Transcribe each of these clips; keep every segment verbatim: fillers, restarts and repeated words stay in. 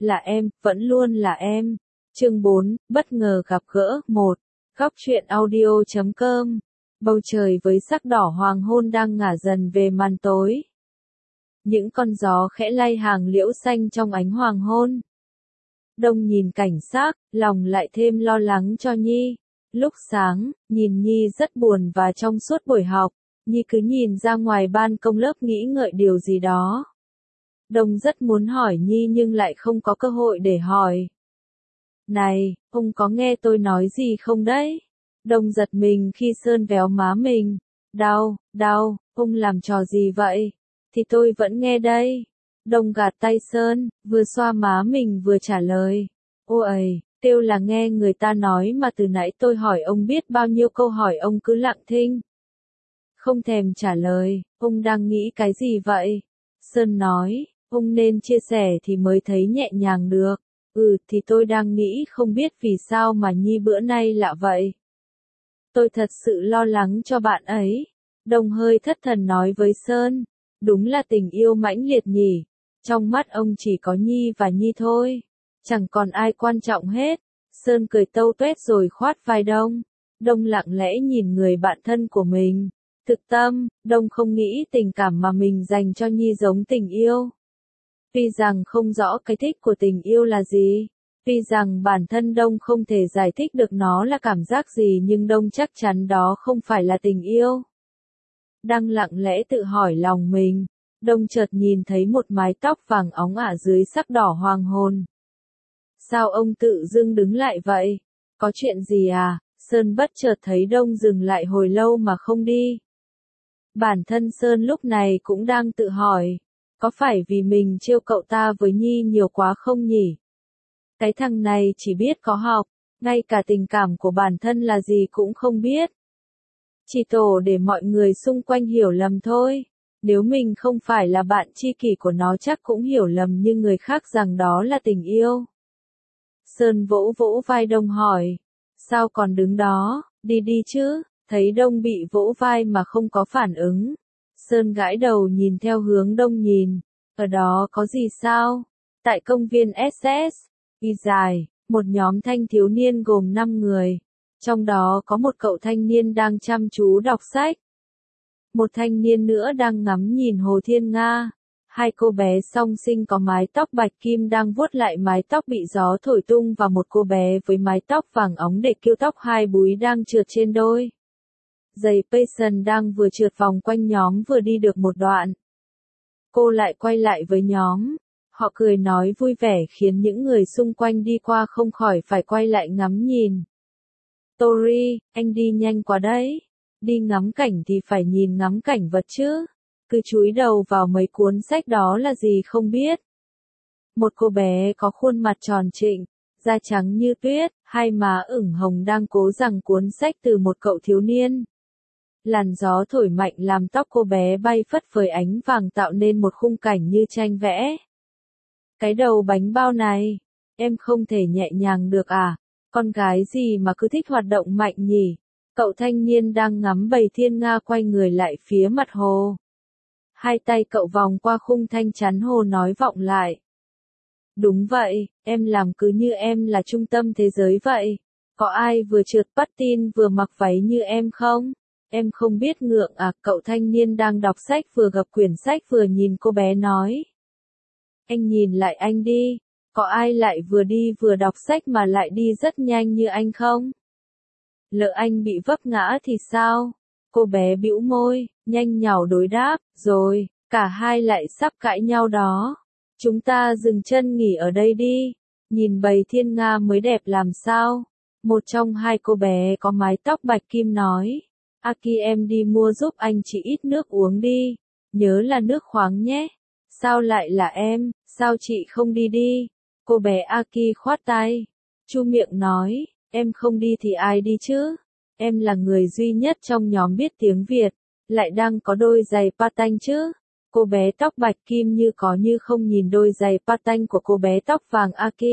là em, vẫn luôn là em. Chương bốn, bất ngờ gặp gỡ, một. Góc truyện audio chấm com. Bầu trời với sắc đỏ hoàng hôn đang ngả dần về màn tối. Những con gió khẽ lay hàng liễu xanh trong ánh hoàng hôn. Đông nhìn cảnh sắc, lòng lại thêm lo lắng cho Nhi. Lúc sáng, nhìn Nhi rất buồn và trong suốt buổi học, Nhi cứ nhìn ra ngoài ban công lớp nghĩ ngợi điều gì đó. Đông rất muốn hỏi Nhi nhưng lại không có cơ hội để hỏi. Này, ông có nghe tôi nói gì không đấy? Đông giật mình khi Sơn véo má mình. Đau, đau, ông làm trò gì vậy? Thì tôi vẫn nghe đây. Đông gạt tay Sơn, vừa xoa má mình vừa trả lời. Ôi, kêu là nghe người ta nói mà từ nãy tôi hỏi ông biết bao nhiêu câu hỏi ông cứ lặng thinh. Không thèm trả lời, ông đang nghĩ cái gì vậy? Sơn nói, ông nên chia sẻ thì mới thấy nhẹ nhàng được. Ừ thì tôi đang nghĩ không biết vì sao mà Nhi bữa nay lạ vậy. Tôi thật sự lo lắng cho bạn ấy. Đông hơi thất thần nói với Sơn. Đúng là tình yêu mãnh liệt nhỉ. Trong mắt ông chỉ có Nhi và Nhi thôi. Chẳng còn ai quan trọng hết. Sơn cười tâu tuét rồi khoát vai Đông. Đông lặng lẽ nhìn người bạn thân của mình. Thực tâm, Đông không nghĩ tình cảm mà mình dành cho Nhi giống tình yêu. Tuy rằng không rõ cái thích của tình yêu là gì, tuy rằng bản thân Đông không thể giải thích được nó là cảm giác gì nhưng Đông chắc chắn đó không phải là tình yêu. Đang lặng lẽ tự hỏi lòng mình, Đông chợt nhìn thấy một mái tóc vàng óng ả dưới sắc đỏ hoàng hôn. Sao ông tự dưng đứng lại vậy? Có chuyện gì à? Sơn bất chợt thấy Đông dừng lại hồi lâu mà không đi. Bản thân Sơn lúc này cũng đang tự hỏi. Có phải vì mình trêu cậu ta với Nhi nhiều quá không nhỉ? Cái thằng này chỉ biết có học, ngay cả tình cảm của bản thân là gì cũng không biết. Chỉ tổ để mọi người xung quanh hiểu lầm thôi. Nếu mình không phải là bạn tri kỷ của nó chắc cũng hiểu lầm như người khác rằng đó là tình yêu. Sơn vỗ vỗ vai Đông hỏi. Sao còn đứng đó, đi đi chứ, thấy Đông bị vỗ vai mà không có phản ứng. Sơn gãi đầu nhìn theo hướng Đông nhìn, ở đó có gì sao? Tại công viên ét ét, y dài, một nhóm thanh thiếu niên gồm năm người, trong đó có một cậu thanh niên đang chăm chú đọc sách. Một thanh niên nữa đang ngắm nhìn Hồ Thiên Nga, hai cô bé song sinh có mái tóc bạch kim đang vuốt lại mái tóc bị gió thổi tung và một cô bé với mái tóc vàng óng để kêu tóc hai búi đang trượt trên đôi giày Payson đang vừa trượt vòng quanh nhóm vừa đi được một đoạn. Cô lại quay lại với nhóm. Họ cười nói vui vẻ khiến những người xung quanh đi qua không khỏi phải quay lại ngắm nhìn. Tori, anh đi nhanh quá đấy. Đi ngắm cảnh thì phải nhìn ngắm cảnh vật chứ. Cứ chúi đầu vào mấy cuốn sách đó là gì không biết. Một cô bé có khuôn mặt tròn trịnh, da trắng như tuyết, hai má ửng hồng đang cố giằng cuốn sách từ một cậu thiếu niên. Làn gió thổi mạnh làm tóc cô bé bay phất phới ánh vàng tạo nên một khung cảnh như tranh vẽ. Cái đầu bánh bao này, em không thể nhẹ nhàng được à? Con gái gì mà cứ thích hoạt động mạnh nhỉ? Cậu thanh niên đang ngắm bầy thiên nga quay người lại phía mặt hồ. Hai tay cậu vòng qua khung thanh chắn hồ nói vọng lại. Đúng vậy, em làm cứ như em là trung tâm thế giới vậy. Có ai vừa trượt patin vừa mặc váy như em không? Em không biết ngượng à, cậu thanh niên đang đọc sách vừa gập quyển sách vừa nhìn cô bé nói. Anh nhìn lại anh đi, có ai lại vừa đi vừa đọc sách mà lại đi rất nhanh như anh không? Lỡ anh bị vấp ngã thì sao? Cô bé bĩu môi, nhanh nhảu đối đáp, rồi, cả hai lại sắp cãi nhau đó. Chúng ta dừng chân nghỉ ở đây đi, nhìn bầy thiên nga mới đẹp làm sao? Một trong hai cô bé có mái tóc bạch kim nói. Aki em đi mua giúp anh chị ít nước uống đi, nhớ là nước khoáng nhé. Sao lại là em, sao chị không đi đi? Cô bé Aki khoát tay. Chu miệng nói, em không đi thì ai đi chứ? Em là người duy nhất trong nhóm biết tiếng Việt, lại đang có đôi giày patanh chứ? Cô bé tóc bạch kim như có như không nhìn đôi giày patanh của cô bé tóc vàng Aki.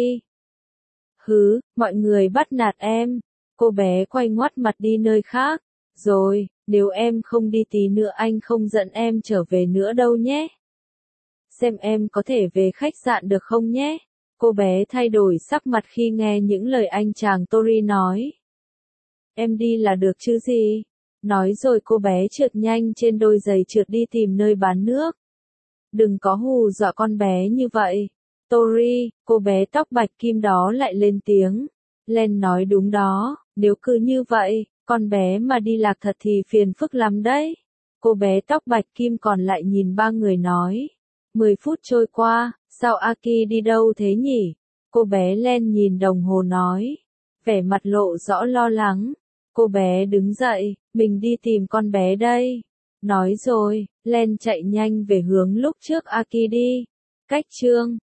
Hứ, mọi người bắt nạt em. Cô bé quay ngoắt mặt đi nơi khác. Rồi, nếu em không đi tí nữa anh không dẫn em trở về nữa đâu nhé. Xem em có thể về khách sạn được không nhé. Cô bé thay đổi sắc mặt khi nghe những lời anh chàng Tori nói. Em đi là được chứ gì? Nói rồi cô bé trượt nhanh trên đôi giày trượt đi tìm nơi bán nước. Đừng có hù dọa con bé như vậy. Tori, cô bé tóc bạch kim đó lại lên tiếng. Len nói đúng đó, nếu cứ như vậy, con bé mà đi lạc thật thì phiền phức lắm đấy. Cô bé tóc bạch kim còn lại nhìn ba người nói. Mười phút trôi qua, sao Aki đi đâu thế nhỉ? Cô bé Len nhìn đồng hồ nói. Vẻ mặt lộ rõ lo lắng. Cô bé đứng dậy, mình đi tìm con bé đây. Nói rồi, Len chạy nhanh về hướng lúc trước Aki đi. Cách chương